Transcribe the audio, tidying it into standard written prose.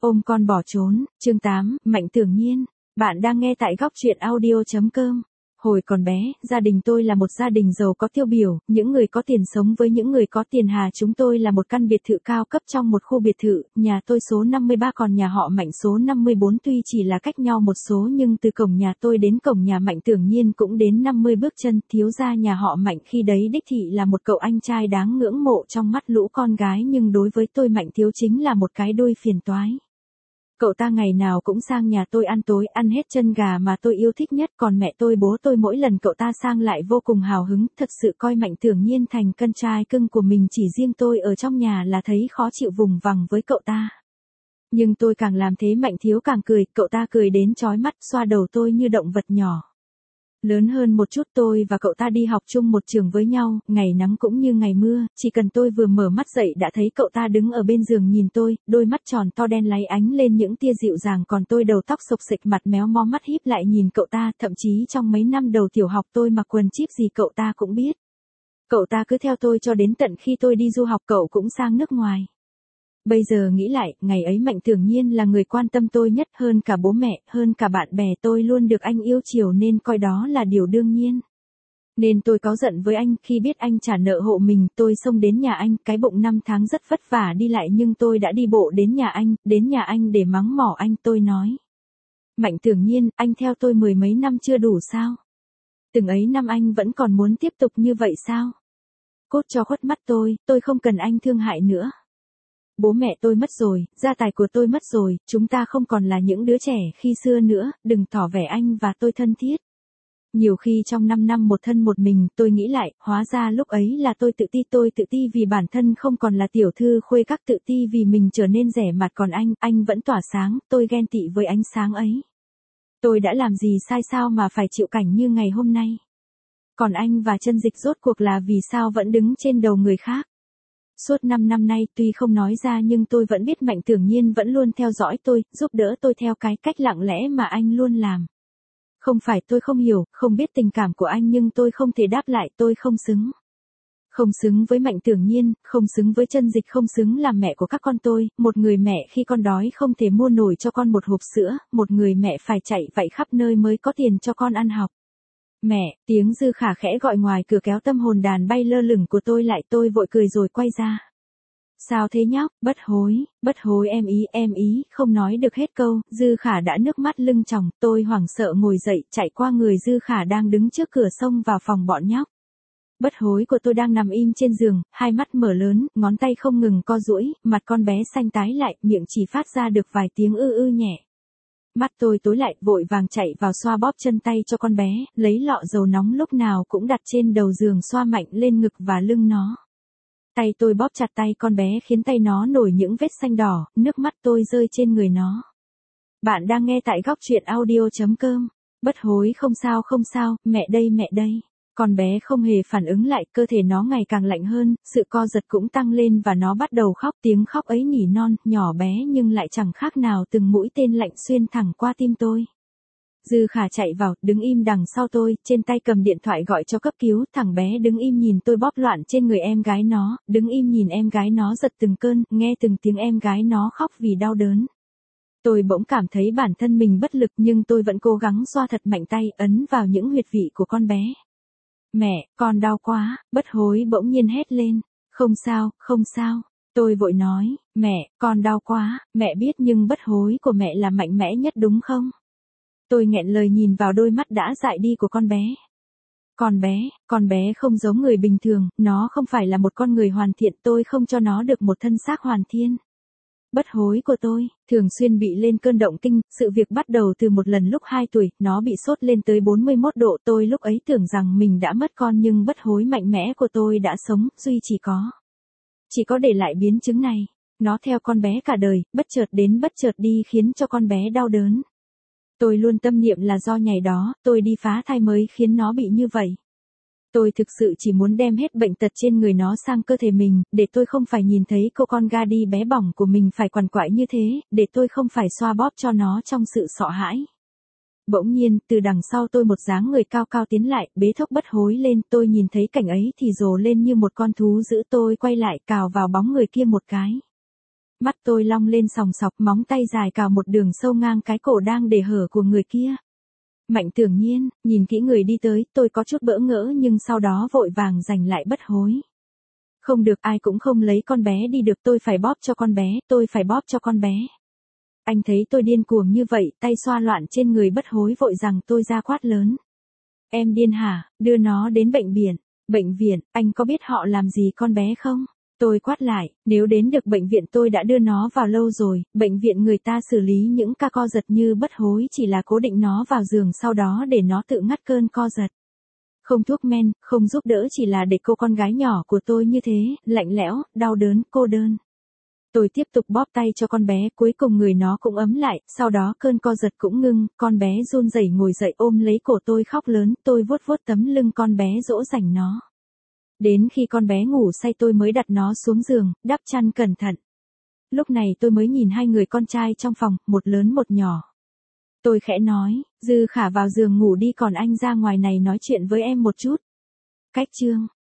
Ôm con bỏ trốn, chương 8, Mạnh Tưởng Nhiên. Bạn đang nghe tại góc truyện audio.com. Hồi còn bé, gia đình tôi là một gia đình giàu có tiêu biểu, những người có tiền sống với những người có tiền hà. Chúng tôi là một căn biệt thự cao cấp trong một khu biệt thự, nhà tôi số 53 còn nhà họ Mạnh số 54, tuy chỉ là cách nhau một số nhưng từ cổng nhà tôi đến cổng nhà Mạnh Tưởng Nhiên cũng đến 50 bước chân. Thiếu gia nhà họ Mạnh khi đấy đích thị là một cậu anh trai đáng ngưỡng mộ trong mắt lũ con gái, nhưng đối với tôi Mạnh thiếu chính là một cái đuôi phiền toái. Cậu ta ngày nào cũng sang nhà tôi ăn tối, ăn hết chân gà mà tôi yêu thích nhất, còn mẹ tôi bố tôi mỗi lần cậu ta sang lại vô cùng hào hứng, thật sự coi Mạnh Tưởng Nhiên thành con trai cưng của mình. Chỉ riêng tôi ở trong nhà là thấy khó chịu vùng vằng với cậu ta. Nhưng tôi càng làm thế Mạnh thiếu càng cười, cậu ta cười đến chói mắt, xoa đầu tôi như động vật nhỏ. Lớn hơn một chút, tôi và cậu ta đi học chung một trường với nhau, ngày nắng cũng như ngày mưa, chỉ cần tôi vừa mở mắt dậy đã thấy cậu ta đứng ở bên giường nhìn tôi, đôi mắt tròn to đen láy ánh lên những tia dịu dàng, còn tôi đầu tóc xộc xệch mặt méo mó mắt híp lại nhìn cậu ta. Thậm chí trong mấy năm đầu tiểu học tôi mặc quần chíp gì cậu ta cũng biết. Cậu ta cứ theo tôi cho đến tận khi tôi đi du học, cậu cũng sang nước ngoài. Bây giờ nghĩ lại, ngày ấy Mạnh Tưởng Nhiên là người quan tâm tôi nhất, hơn cả bố mẹ, hơn cả bạn bè, tôi luôn được anh yêu chiều nên coi đó là điều đương nhiên. Nên tôi cáu giận với anh, khi biết anh trả nợ hộ mình, tôi xông đến nhà anh, cái bụng 5 tháng rất vất vả đi lại nhưng tôi đã đi bộ đến nhà anh để mắng mỏ anh. Tôi nói: Mạnh Tưởng Nhiên, anh theo tôi 10 mấy năm chưa đủ sao? Từng ấy năm anh vẫn còn muốn tiếp tục như vậy sao? Cốt cho khuất mắt tôi không cần anh thương hại nữa. Bố mẹ tôi mất rồi, gia tài của tôi mất rồi, chúng ta không còn là những đứa trẻ khi xưa nữa, đừng tỏ vẻ anh và tôi thân thiết. Nhiều khi trong 5 năm một thân một mình, tôi nghĩ lại, hóa ra lúc ấy là tôi tự ti vì bản thân không còn là tiểu thư khuê các, tự ti vì mình trở nên rẻ mặt, còn anh vẫn tỏa sáng, tôi ghen tị với ánh sáng ấy. Tôi đã làm gì sai sao mà phải chịu cảnh như ngày hôm nay? Còn anh và Chân Dịch rốt cuộc là vì sao vẫn đứng trên đầu người khác? Suốt 5 năm nay tuy không nói ra nhưng tôi vẫn biết Mạnh Tưởng Nhiên vẫn luôn theo dõi tôi, giúp đỡ tôi theo cái cách lặng lẽ mà anh luôn làm. Không phải tôi không hiểu, không biết tình cảm của anh, nhưng tôi không thể đáp lại, tôi không xứng. Không xứng với Mạnh Tưởng Nhiên, không xứng với Chân Dịch, không xứng làm mẹ của các con tôi, một người mẹ khi con đói không thể mua nổi cho con một hộp sữa, một người mẹ phải chạy vạy khắp nơi mới có tiền cho con ăn học. Mẹ, tiếng Dư Khả khẽ gọi ngoài cửa kéo tâm hồn đàn bay lơ lửng của tôi lại, tôi vội cười rồi quay ra. Sao thế nhóc? Bất hối em ý, không nói được hết câu, Dư Khả đã nước mắt lưng tròng, tôi hoảng sợ ngồi dậy, chạy qua người Dư Khả đang đứng trước cửa xông vào phòng bọn nhóc. Bất hối của tôi đang nằm im trên giường, hai mắt mở lớn, ngón tay không ngừng co duỗi, mặt con bé xanh tái lại, miệng chỉ phát ra được vài tiếng ư nhẹ. Mắt tôi tối lại, vội vàng chạy vào xoa bóp chân tay cho con bé, lấy lọ dầu nóng lúc nào cũng đặt trên đầu giường xoa mạnh lên ngực và lưng nó. Tay tôi bóp chặt tay con bé khiến tay nó nổi những vết xanh đỏ, nước mắt tôi rơi trên người nó. Bạn đang nghe tại góc truyện audio.com. Bất hối không sao, mẹ đây. Con bé không hề phản ứng lại, cơ thể nó ngày càng lạnh hơn, sự co giật cũng tăng lên và nó bắt đầu khóc, tiếng khóc ấy nỉ non, nhỏ bé nhưng lại chẳng khác nào từng mũi tên lạnh xuyên thẳng qua tim tôi. Dư Khả chạy vào, đứng im đằng sau tôi, trên tay cầm điện thoại gọi cho cấp cứu, thằng bé đứng im nhìn tôi bóp loạn trên người em gái nó, đứng im nhìn em gái nó giật từng cơn, nghe từng tiếng em gái nó khóc vì đau đớn. Tôi bỗng cảm thấy bản thân mình bất lực nhưng tôi vẫn cố gắng xoa thật mạnh tay, ấn vào những huyệt vị của con bé. Mẹ, con đau quá, Bất hối bỗng nhiên hét lên. Không sao. Tôi vội nói, mẹ, con đau quá, mẹ biết nhưng bất hối của mẹ là mạnh mẽ nhất đúng không? Tôi nghẹn lời nhìn vào đôi mắt đã dại đi của con bé. Con bé không giống người bình thường, nó không phải là một con người hoàn thiện, tôi không cho nó được một thân xác hoàn thiên. Bất hối của tôi, thường xuyên bị lên cơn động kinh, sự việc bắt đầu từ một lần lúc 2 tuổi, nó bị sốt lên tới 41 độ, tôi lúc ấy tưởng rằng mình đã mất con nhưng bất hối mạnh mẽ của tôi đã sống, duy chỉ có để lại biến chứng này. Nó theo con bé cả đời, bất chợt đến bất chợt đi khiến cho con bé đau đớn. Tôi luôn tâm niệm là do ngày đó, tôi đi phá thai mới khiến nó bị như vậy. Tôi thực sự chỉ muốn đem hết bệnh tật trên người nó sang cơ thể mình, để tôi không phải nhìn thấy cô con ga đi bé bỏng của mình phải quằn quại như thế, để tôi không phải xoa bóp cho nó trong sự sợ hãi. Bỗng nhiên, từ đằng sau tôi một dáng người cao cao tiến lại, bế thốc bất hối lên, tôi nhìn thấy cảnh ấy thì rồ lên như một con thú dữ, tôi quay lại cào vào bóng người kia một cái. Mắt tôi long lên sòng sọc, móng tay dài cào một đường sâu ngang cái cổ đang để hở của người kia. Mạnh Tưởng Nhiên, nhìn kỹ người đi tới, tôi có chút bỡ ngỡ nhưng sau đó vội vàng giành lại bất hối. Không được, ai cũng không lấy con bé đi được, tôi phải bóp cho con bé, tôi phải bóp cho con bé. Anh thấy tôi điên cuồng như vậy, tay xoa loạn trên người bất hối vội rằng tôi ra quát lớn. Em điên hả, đưa nó đến bệnh viện. Bệnh viện, anh có biết họ làm gì con bé không? Tôi quát lại, nếu đến được bệnh viện tôi đã đưa nó vào lâu rồi, bệnh viện người ta xử lý những ca co giật như bất hối chỉ là cố định nó vào giường sau đó để nó tự ngắt cơn co giật. Không thuốc men, không giúp đỡ, chỉ là để cô con gái nhỏ của tôi như thế, lạnh lẽo, đau đớn, cô đơn. Tôi tiếp tục bóp tay cho con bé, cuối cùng người nó cũng ấm lại, sau đó cơn co giật cũng ngưng, con bé run rẩy ngồi dậy ôm lấy cổ tôi khóc lớn, tôi vuốt vuốt tấm lưng con bé dỗ dành nó. Đến khi con bé ngủ say tôi mới đặt nó xuống giường, đắp chăn cẩn thận. Lúc này tôi mới nhìn hai người con trai trong phòng, một lớn một nhỏ. Tôi khẽ nói, Dư Khả vào giường ngủ đi, còn anh ra ngoài này nói chuyện với em một chút. Cách chương